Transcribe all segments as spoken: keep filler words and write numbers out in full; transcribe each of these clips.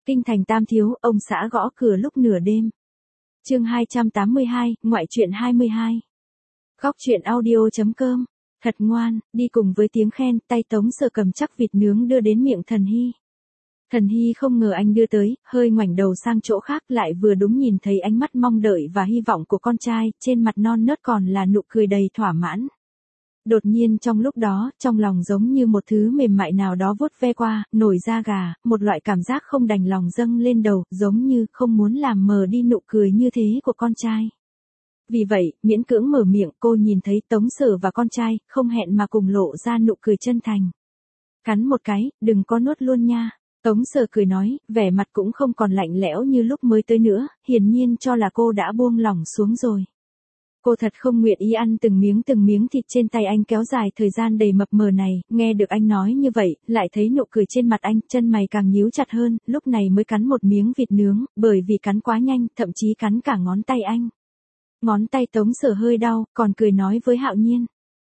Kinh thành Tam Thiếu, ông xã gõ cửa lúc nửa đêm. Chương hai trăm tám mươi hai, ngoại truyện hai mươi hai. Góc truyện audio.com. Thật ngoan, đi cùng với tiếng khen, tay Tống Sở cầm chắc vịt nướng đưa đến miệng Thần Hy. Thần Hy không ngờ anh đưa tới, hơi ngoảnh đầu sang chỗ khác, lại vừa đúng nhìn thấy ánh mắt mong đợi và hy vọng của con trai, trên mặt non nớt còn là nụ cười đầy thỏa mãn. Đột nhiên trong lúc đó, trong lòng giống như một thứ mềm mại nào đó vuốt ve qua, nổi da gà, một loại cảm giác không đành lòng dâng lên đầu, giống như không muốn làm mờ đi nụ cười như thế của con trai. Vì vậy, miễn cưỡng mở miệng, cô nhìn thấy Tống Sở và con trai, không hẹn mà cùng lộ ra nụ cười chân thành. Cắn một cái, đừng có nuốt luôn nha. Tống Sở cười nói, vẻ mặt cũng không còn lạnh lẽo như lúc mới tới nữa, hiển nhiên cho là cô đã buông lỏng xuống rồi. Cô thật không nguyện ý ăn từng miếng từng miếng thịt trên tay anh kéo dài thời gian đầy mập mờ này, nghe được anh nói như vậy, lại thấy nụ cười trên mặt anh, chân mày càng nhíu chặt hơn, lúc này mới cắn một miếng vịt nướng, bởi vì cắn quá nhanh, thậm chí cắn cả ngón tay anh. Ngón tay Tống Sở hơi đau, còn cười nói với Hạo Nhiên.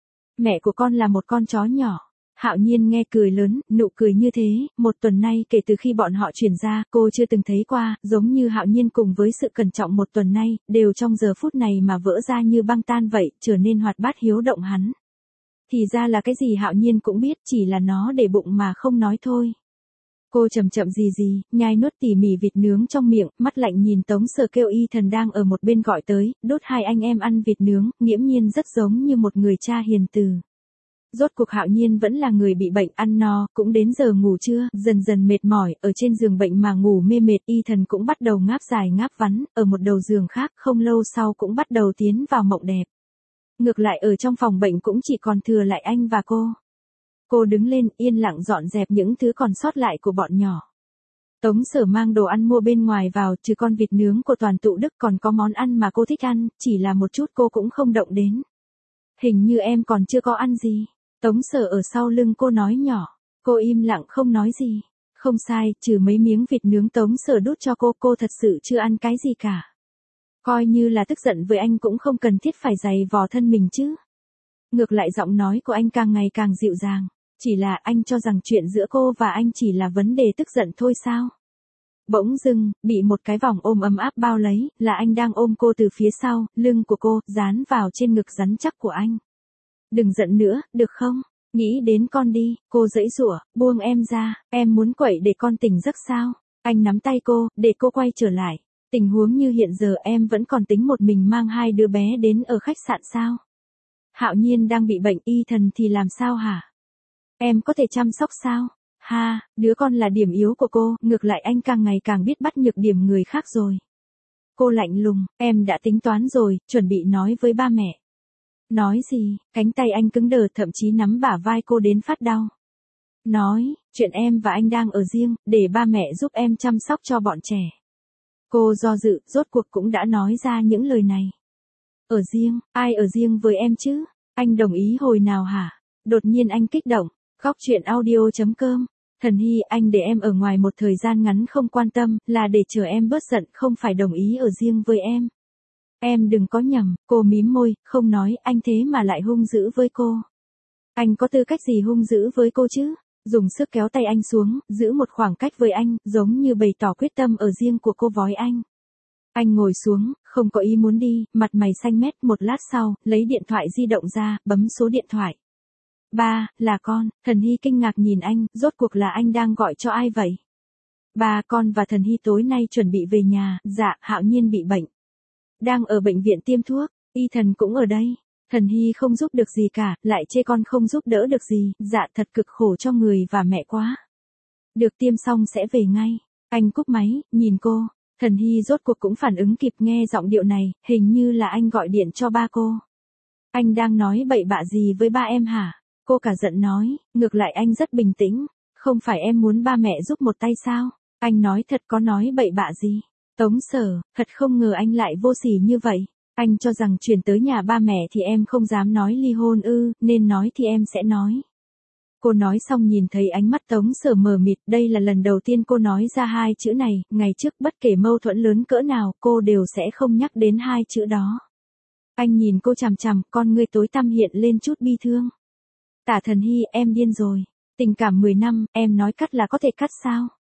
Mẹ của con là một con chó nhỏ. Hạo Nhiên nghe cười lớn, nụ cười như thế, một tuần nay kể từ khi bọn họ chuyển ra, cô chưa từng thấy qua, giống như Hạo Nhiên cùng với sự cẩn trọng một tuần nay, đều trong giờ phút này mà vỡ ra như băng tan vậy, trở nên hoạt bát hiếu động hắn. Thì ra là cái gì Hạo Nhiên cũng biết, chỉ là nó để bụng mà không nói thôi. Cô chậm chậm gì gì, nhai nuốt tỉ mỉ vịt nướng trong miệng, mắt lạnh nhìn Tống Sở kêu Y Thần đang ở một bên gọi tới, đốt hai anh em ăn vịt nướng, nghiễm nhiên rất giống như một người cha hiền từ. Rốt cuộc Hạo Nhiên vẫn là người bị bệnh, ăn no, cũng đến giờ ngủ trưa, dần dần mệt mỏi, ở trên giường bệnh mà ngủ mê mệt, Y Thần cũng bắt đầu ngáp dài ngáp vắn, ở một đầu giường khác, không lâu sau cũng bắt đầu tiến vào mộng đẹp. Ngược lại ở trong phòng bệnh cũng chỉ còn thừa lại anh và cô. Cô đứng lên, yên lặng dọn dẹp những thứ còn sót lại của bọn nhỏ. Tống Sở mang đồ ăn mua bên ngoài vào, trừ con vịt nướng của Toàn Tụ Đức còn có món ăn mà cô thích ăn, chỉ là một chút cô cũng không động đến. Hình như em còn chưa có ăn gì. Tống Sở ở sau lưng cô nói nhỏ. Cô im lặng không nói gì. Không sai, trừ mấy miếng vịt nướng Tống Sở đút cho cô, cô thật sự chưa ăn cái gì cả. Coi như là tức giận với anh cũng không cần thiết phải giày vò thân mình chứ. Ngược lại giọng nói của anh càng ngày càng dịu dàng. Chỉ là anh cho rằng chuyện giữa cô và anh chỉ là vấn đề tức giận thôi sao? Bỗng dưng, bị một cái vòng ôm ấm áp bao lấy, là anh đang ôm cô từ phía sau, lưng của cô, dán vào trên ngực rắn chắc của anh. Đừng giận nữa, được không? Nghĩ đến con đi, cô giãy giụa, buông em ra, em muốn quậy để con tỉnh giấc sao? Anh nắm tay cô, để cô quay trở lại. Tình huống như hiện giờ em vẫn còn tính một mình mang hai đứa bé đến ở khách sạn sao? Hạo Nhiên đang bị bệnh, Y Thần thì làm sao hả? Em có thể chăm sóc sao? Ha, đứa con là điểm yếu của cô, ngược lại anh càng ngày càng biết bắt nhược điểm người khác rồi. Cô lạnh lùng, em đã tính toán rồi, chuẩn bị nói với ba mẹ. Nói gì? Cánh tay anh cứng đờ, thậm chí nắm bả vai cô đến phát đau. Nói, chuyện em và anh đang ở riêng, để ba mẹ giúp em chăm sóc cho bọn trẻ. Cô do dự, rốt cuộc cũng đã nói ra những lời này. Ở riêng, ai ở riêng với em chứ? Anh đồng ý hồi nào hả? Đột nhiên anh kích động. Góc truyện audio.com. Thần Hy, anh để em ở ngoài một thời gian ngắn không quan tâm, là để chờ em bớt giận, không phải đồng ý ở riêng với em. Em đừng có nhầm, cô mím môi, không nói, anh thế mà lại hung dữ với cô. Anh có tư cách gì hung dữ với cô chứ? Dùng sức kéo tay anh xuống, giữ một khoảng cách với anh, giống như bày tỏ quyết tâm ở riêng của cô với anh. Anh ngồi xuống, không có ý muốn đi, mặt mày xanh mét, một lát sau, lấy điện thoại di động ra, bấm số điện thoại. Ba, là con. Thần Hy kinh ngạc nhìn anh, rốt cuộc là anh đang gọi cho ai vậy? Ba, con và Thần Hy tối nay chuẩn bị về nhà, dạ, Hạo Nhiên bị bệnh. Đang ở bệnh viện tiêm thuốc, Y Thần cũng ở đây. Thần Hy không giúp được gì cả, lại chê con không giúp đỡ được gì, dạ thật cực khổ cho người và mẹ quá. Được tiêm xong sẽ về ngay. Anh cúp máy, nhìn cô. Thần Hy rốt cuộc cũng phản ứng kịp nghe giọng điệu này, hình như là anh gọi điện cho ba cô. Anh đang nói bậy bạ gì với ba em hả? Cô cả giận nói, ngược lại anh rất bình tĩnh. Không phải em muốn ba mẹ giúp một tay sao? Anh nói thật có nói bậy bạ gì? Tống Sở, thật không ngờ anh lại vô sỉ như vậy. Anh cho rằng chuyển tới nhà ba mẹ thì em không dám nói ly hôn ư, nên nói thì em sẽ nói. Cô nói xong nhìn thấy ánh mắt Tống Sở mờ mịt, đây là lần đầu tiên cô nói ra hai chữ này, ngày trước bất kể mâu thuẫn lớn cỡ nào, cô đều sẽ không nhắc đến hai chữ đó. Anh nhìn cô chằm chằm, con ngươi tối tăm hiện lên chút bi thương. Tả Thần Hy, em điên rồi. Tình cảm mười năm, em nói cắt là có thể cắt sao?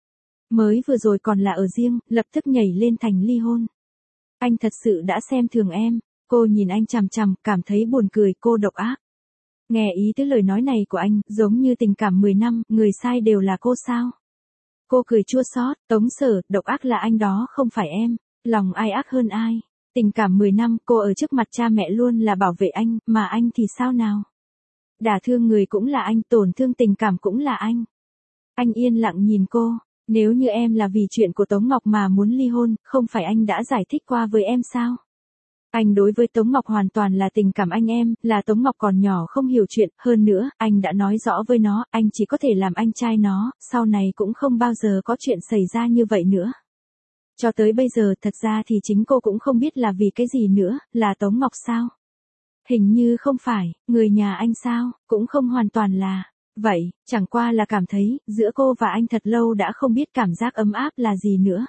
Mới vừa rồi còn là ở riêng, lập tức nhảy lên thành ly hôn. Anh thật sự đã xem thường em. Cô nhìn anh chằm chằm, cảm thấy buồn cười, cô độc ác. Nghe ý tới lời nói này của anh, giống như tình cảm mười năm, người sai đều là cô sao? Cô cười chua xót, Tống Sở, độc ác là anh đó không phải em. Lòng ai ác hơn ai? Tình cảm mười năm, cô ở trước mặt cha mẹ luôn là bảo vệ anh, mà anh thì sao nào? Đả thương người cũng là anh, tổn thương tình cảm cũng là anh. Anh yên lặng nhìn cô. Nếu như em là vì chuyện của Tống Ngọc mà muốn ly hôn, không phải anh đã giải thích qua với em sao? Anh đối với Tống Ngọc hoàn toàn là tình cảm anh em, là Tống Ngọc còn nhỏ không hiểu chuyện, hơn nữa, anh đã nói rõ với nó, anh chỉ có thể làm anh trai nó, sau này cũng không bao giờ có chuyện xảy ra như vậy nữa. Cho tới bây giờ thật ra thì chính cô cũng không biết là vì cái gì nữa, là Tống Ngọc sao? Hình như không phải, người nhà anh sao, cũng không hoàn toàn là. Vậy, chẳng qua là cảm thấy, giữa cô và anh thật lâu đã không biết cảm giác ấm áp là gì nữa.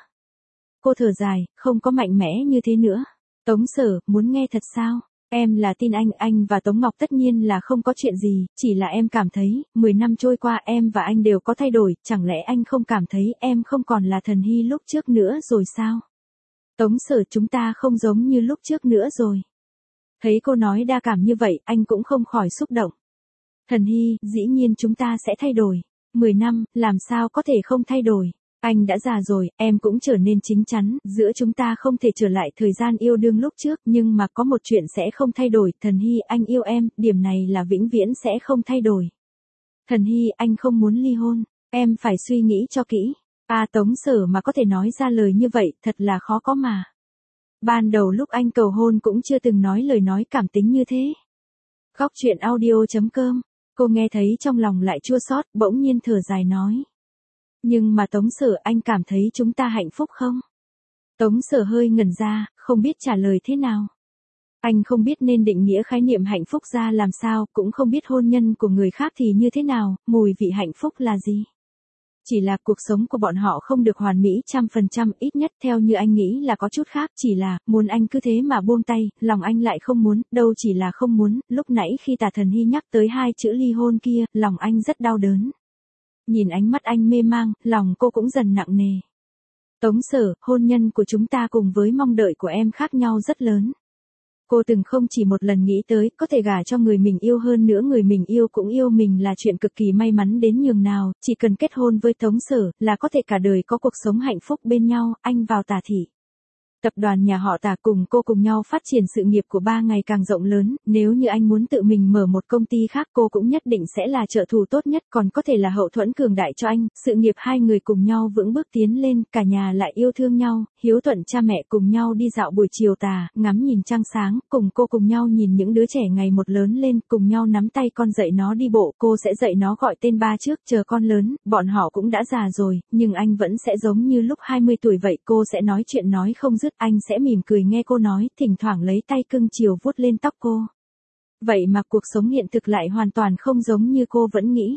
Cô thở dài, không có mạnh mẽ như thế nữa. Tống Sở, muốn nghe thật sao? Em là tin anh, anh và Tống Ngọc tất nhiên là không có chuyện gì, chỉ là em cảm thấy, mười năm trôi qua em và anh đều có thay đổi, chẳng lẽ anh không cảm thấy em không còn là Thần Hy lúc trước nữa rồi sao? Tống Sở, chúng ta không giống như lúc trước nữa rồi. Thấy cô nói đa cảm như vậy, anh cũng không khỏi xúc động. Thần Hy, dĩ nhiên chúng ta sẽ thay đổi. Mười năm, làm sao có thể không thay đổi? Anh đã già rồi, em cũng trở nên chín chắn, giữa chúng ta không thể trở lại thời gian yêu đương lúc trước, nhưng mà có một chuyện sẽ không thay đổi, Thần Hy, anh yêu em, điểm này là vĩnh viễn sẽ không thay đổi. Thần Hy, anh không muốn ly hôn, em phải suy nghĩ cho kỹ. À, Tống Sở mà có thể nói ra lời như vậy, thật là khó có mà. Ban đầu lúc anh cầu hôn cũng chưa từng nói lời nói cảm tính như thế. Góc truyện audio chấm com, cô nghe thấy trong lòng lại chua xót, bỗng nhiên thở dài nói. Nhưng mà Tống Sở, anh cảm thấy chúng ta hạnh phúc không? Tống Sở hơi ngẩn ra, không biết trả lời thế nào. Anh không biết nên định nghĩa khái niệm hạnh phúc ra làm sao, cũng không biết hôn nhân của người khác thì như thế nào, mùi vị hạnh phúc là gì. Chỉ là cuộc sống của bọn họ không được hoàn mỹ trăm phần trăm, ít nhất theo như anh nghĩ là có chút khác, chỉ là, muốn anh cứ thế mà buông tay, lòng anh lại không muốn, đâu chỉ là không muốn, lúc nãy khi Tả Thần Hy nhắc tới hai chữ ly hôn kia, lòng anh rất đau đớn. Nhìn ánh mắt anh mê mang, lòng cô cũng dần nặng nề. Tống Sở, hôn nhân của chúng ta cùng với mong đợi của em khác nhau rất lớn. Cô từng không chỉ một lần nghĩ tới, có thể gả cho người mình yêu, hơn nữa người mình yêu cũng yêu mình là chuyện cực kỳ may mắn đến nhường nào, chỉ cần kết hôn với Tống Sở, là có thể cả đời có cuộc sống hạnh phúc bên nhau, anh vào Tả thị. Tập đoàn nhà họ Tả cùng cô cùng nhau phát triển sự nghiệp của ba ngày càng rộng lớn, nếu như anh muốn tự mình mở một công ty khác cô cũng nhất định sẽ là trợ thủ tốt nhất, còn có thể là hậu thuẫn cường đại cho anh, sự nghiệp hai người cùng nhau vững bước tiến lên, cả nhà lại yêu thương nhau, hiếu thuận cha mẹ cùng nhau đi dạo buổi chiều tà, ngắm nhìn trăng sáng, cùng cô cùng nhau nhìn những đứa trẻ ngày một lớn lên, cùng nhau nắm tay con dạy nó đi bộ, cô sẽ dạy nó gọi tên ba trước, chờ con lớn, bọn họ cũng đã già rồi, nhưng anh vẫn sẽ giống như lúc hai mươi tuổi vậy, cô sẽ nói chuyện nói không dứt, anh sẽ mỉm cười nghe cô nói, thỉnh thoảng lấy tay cưng chiều vuốt lên tóc cô. Vậy mà cuộc sống hiện thực lại hoàn toàn không giống như cô vẫn nghĩ.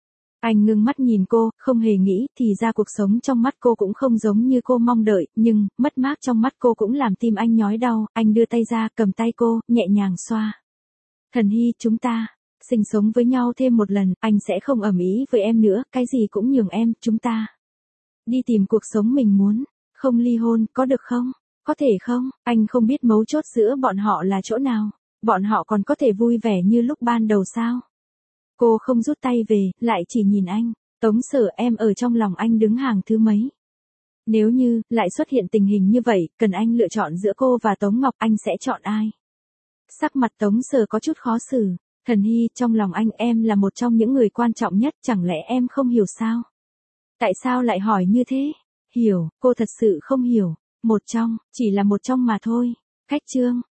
Anh ngưng mắt nhìn cô, không hề nghĩ, thì ra cuộc sống trong mắt cô cũng không giống như cô mong đợi, nhưng, mất mát trong mắt cô cũng làm tim anh nhói đau, anh đưa tay ra, cầm tay cô, nhẹ nhàng xoa. Thần Hy, chúng ta, sinh sống với nhau thêm một lần, anh sẽ không ầm ĩ với em nữa, cái gì cũng nhường em, chúng ta. Đi tìm cuộc sống mình muốn, không ly hôn, có được không? Có thể không? Anh không biết mấu chốt giữa bọn họ là chỗ nào. Bọn họ còn có thể vui vẻ như lúc ban đầu sao? Cô không rút tay về, lại chỉ nhìn anh. Tống Sở, em ở trong lòng anh đứng hàng thứ mấy? Nếu như, lại xuất hiện tình hình như vậy, cần anh lựa chọn giữa cô và Tống Ngọc, anh sẽ chọn ai? Sắc mặt Tống Sở có chút khó xử. Thần Hy, trong lòng anh em là một trong những người quan trọng nhất, chẳng lẽ em không hiểu sao? Tại sao lại hỏi như thế? Hiểu, cô thật sự không hiểu. Một trong, chỉ là một trong mà thôi. Khách trương,